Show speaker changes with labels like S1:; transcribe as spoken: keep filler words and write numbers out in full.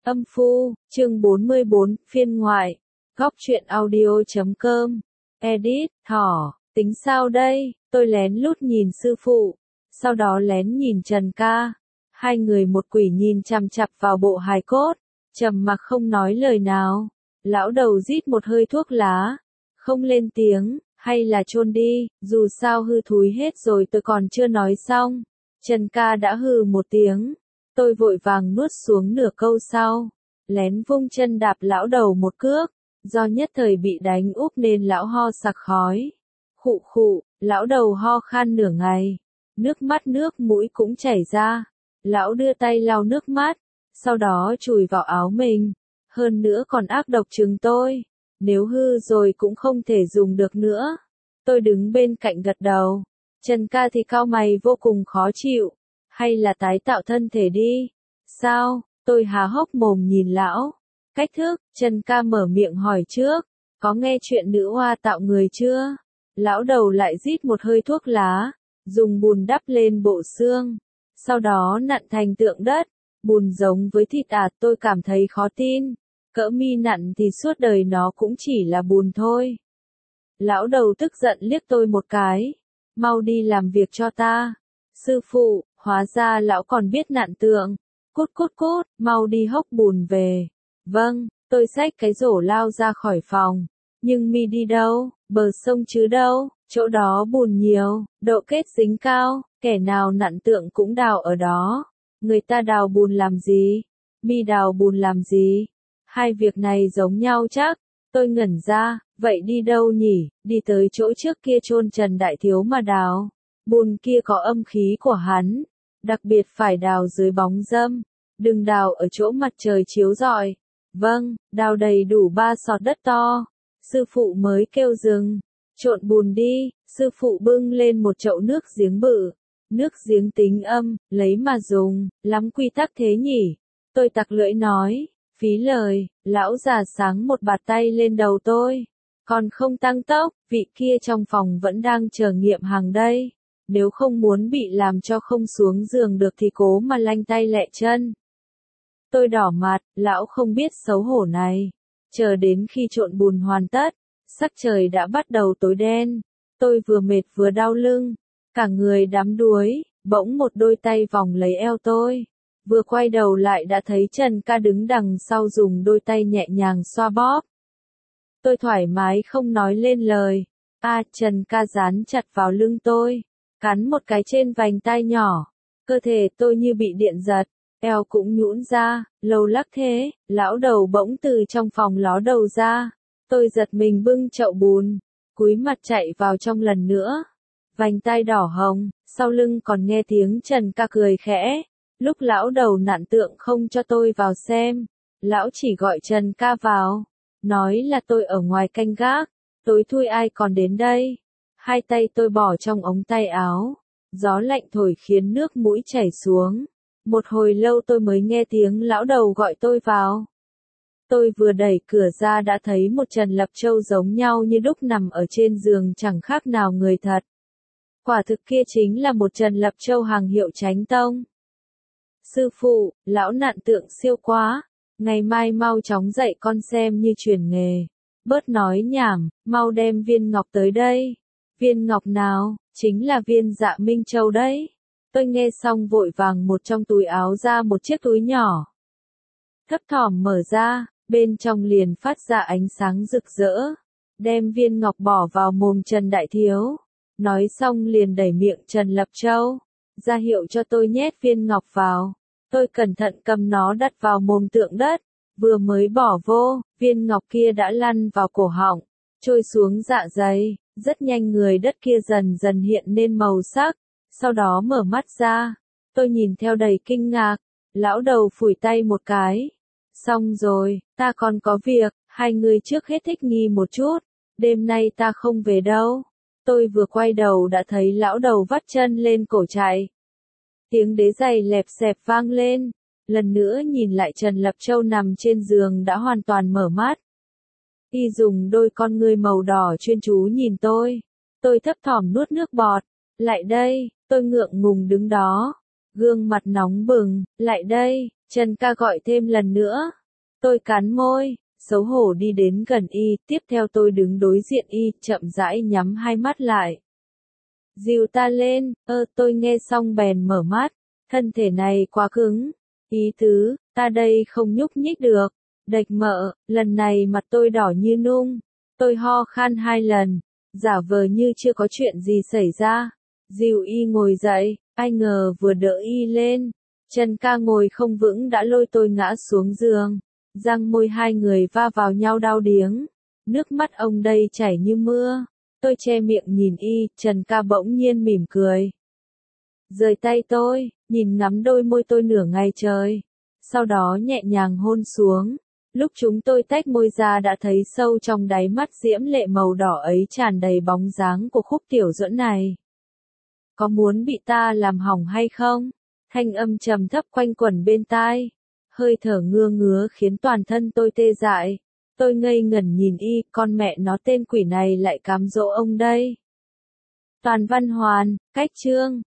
S1: Âm phu, chương bốn mươi bốn, phiên ngoại. Góc truyện audio chấm com. Edit, thỏ, tính sao đây? Tôi lén lút nhìn sư phụ, sau đó lén nhìn Trần ca. Hai người một quỷ nhìn chằm chằm vào bộ hài cốt, trầm mặc không nói lời nào. Lão đầu rít một hơi thuốc lá, không lên tiếng, hay là chôn đi, dù sao hư thúi hết rồi. Tôi còn chưa nói xong, Trần ca đã hừ một tiếng. Tôi vội vàng nuốt xuống nửa câu sau, lén vung chân đạp lão đầu một cước, do nhất thời bị đánh úp nên lão ho sặc khói. Khụ khụ, lão đầu ho khan nửa ngày, nước mắt nước mũi cũng chảy ra. Lão đưa tay lau nước mắt, sau đó chùi vào áo mình, hơn nữa còn ác độc chừng tôi, nếu hư rồi cũng không thể dùng được nữa. Tôi đứng bên cạnh gật đầu, Trần ca thì cau mày vô cùng khó chịu. Hay là tái tạo thân thể đi? Sao? Tôi há hốc mồm nhìn lão. Cách thức, Trần ca mở miệng hỏi trước. Có nghe chuyện nữ hoa tạo người chưa? Lão đầu lại rít một hơi thuốc lá, dùng bùn đắp lên bộ xương, sau đó nặn thành tượng đất. Bùn giống với thịt à? Tôi cảm thấy khó tin. Cỡ mi nặn thì suốt đời nó cũng chỉ là bùn thôi. Lão đầu tức giận liếc tôi một cái. Mau đi làm việc cho ta. Sư phụ, hóa ra lão còn biết nặn tượng. Cút cút cút, mau đi hốc bùn về. Vâng, tôi xách cái rổ lao ra khỏi phòng. Nhưng mi đi đâu? Bờ sông chứ đâu, chỗ đó bùn nhiều, độ kết dính cao, kẻ nào nặn tượng cũng đào ở đó. Người ta đào bùn làm gì? Mi đào bùn làm gì? Hai việc này giống nhau chắc. Tôi ngẩn ra, vậy đi đâu nhỉ? Đi tới chỗ trước kia chôn Trần Đại Thiếu mà đào. Bùn kia có âm khí của hắn, đặc biệt phải đào dưới bóng râm, đừng đào ở chỗ mặt trời chiếu rọi. Vâng, đào đầy đủ ba sọt đất to. Sư phụ mới kêu dừng. Trộn bùn đi. Sư phụ bưng lên một chậu nước giếng bự. Nước giếng tính âm, lấy mà dùng, lắm quy tắc thế nhỉ? Tôi tặc lưỡi nói, phí lời. Lão già sáng một bạt tay lên đầu tôi. Còn không tăng tốc, vị kia trong phòng vẫn đang chờ nghiệm hàng đây. Nếu không muốn bị làm cho không xuống giường được thì cố mà lanh tay lẹ chân. Tôi đỏ mặt, lão không biết xấu hổ này. Chờ đến khi trộn bùn hoàn tất, sắc trời đã bắt đầu tối đen. Tôi vừa mệt vừa đau lưng, cả người đắm đuối, bỗng một đôi tay vòng lấy eo tôi. Vừa quay đầu lại đã thấy Trần ca đứng đằng sau dùng đôi tay nhẹ nhàng xoa bóp. Tôi thoải mái không nói lên lời. À, Trần ca dán chặt vào lưng tôi, cắn một cái trên vành tai nhỏ. Cơ thể tôi như bị điện giật, eo cũng nhũn ra, lâu lắc thế. Lão đầu bỗng từ trong phòng ló đầu ra. Tôi giật mình bưng chậu bùn, cúi mặt chạy vào trong lần nữa. Vành tai đỏ hồng, sau lưng còn nghe tiếng Trần ca cười khẽ. Lúc lão đầu nặn tượng không cho tôi vào xem, lão chỉ gọi Trần ca vào, nói là tôi ở ngoài canh gác. Tối thui ai còn đến đây. Hai tay tôi bỏ trong ống tay áo, gió lạnh thổi khiến nước mũi chảy xuống. Một hồi lâu tôi mới nghe tiếng lão đầu gọi tôi vào. Tôi vừa đẩy cửa ra đã thấy một Trần Lập Châu giống nhau như đúc nằm ở trên giường chẳng khác nào người thật. Quả thực kia chính là một Trần Lập Châu hàng hiệu Chánh Tông. Sư phụ, lão nặn tượng siêu quá, ngày mai mau chóng dạy con xem như truyền nghề. Bớt nói nhảm, mau đem viên ngọc tới đây. Viên ngọc nào? Chính là viên Dạ Minh Châu đấy. Tôi nghe xong vội vàng một trong túi áo ra một chiếc túi nhỏ. Thấp thỏm mở ra, bên trong liền phát ra ánh sáng rực rỡ. Đem viên ngọc bỏ vào mồm Trần Đại Thiếu. Nói xong liền đẩy miệng Trần Lập Châu, ra hiệu cho tôi nhét viên ngọc vào. Tôi cẩn thận cầm nó đặt vào mồm tượng đất. Vừa mới bỏ vô, viên ngọc kia đã lăn vào cổ họng, trôi xuống dạ dày. Rất nhanh người đất kia dần dần hiện nên màu sắc, sau đó mở mắt ra. Tôi nhìn theo đầy kinh ngạc, lão đầu phủi tay một cái. Xong rồi, ta còn có việc, hai người trước hết thích nghi một chút, đêm nay ta không về đâu. Tôi vừa quay đầu đã thấy lão đầu vắt chân lên cổ chạy. Tiếng đế giày lẹp xẹp vang lên, lần nữa nhìn lại Trần Lập Châu nằm trên giường đã hoàn toàn mở mắt. Y dùng đôi con ngươi màu đỏ chuyên chú nhìn tôi. Tôi thấp thỏm nuốt nước bọt. Lại đây, tôi ngượng ngùng đứng đó. Gương mặt nóng bừng, lại đây, Trần ca gọi thêm lần nữa. Tôi cắn môi, xấu hổ đi đến gần y, tiếp theo tôi đứng đối diện y, chậm rãi nhắm hai mắt lại. Dìu ta lên, ơ tôi nghe xong bèn mở mắt, thân thể này quá cứng, ý tứ, ta đây không nhúc nhích được, đạch mợ, lần này mặt tôi đỏ như nung, tôi ho khan hai lần, giả vờ như chưa có chuyện gì xảy ra, dìu y ngồi dậy, ai ngờ vừa đỡ y lên, Trần ca ngồi không vững đã lôi tôi ngã xuống giường, răng môi hai người va vào nhau đau điếng, nước mắt ông đây chảy như mưa. Tôi che miệng nhìn y, Trần ca bỗng nhiên mỉm cười. Rời tay tôi, nhìn ngắm đôi môi tôi nửa ngày trời. Sau đó nhẹ nhàng hôn xuống. Lúc chúng tôi tách môi ra đã thấy sâu trong đáy mắt diễm lệ màu đỏ ấy tràn đầy bóng dáng của khúc tiểu duẫn này. Có muốn bị ta làm hỏng hay không? Thanh âm trầm thấp quanh quẩn bên tai. Hơi thở ngưa ngứa khiến toàn thân tôi tê dại. Tôi ngây ngẩn nhìn y, con mẹ nó tên quỷ này lại cám dỗ ông đây. Toàn Văn Hoàn, cách chương.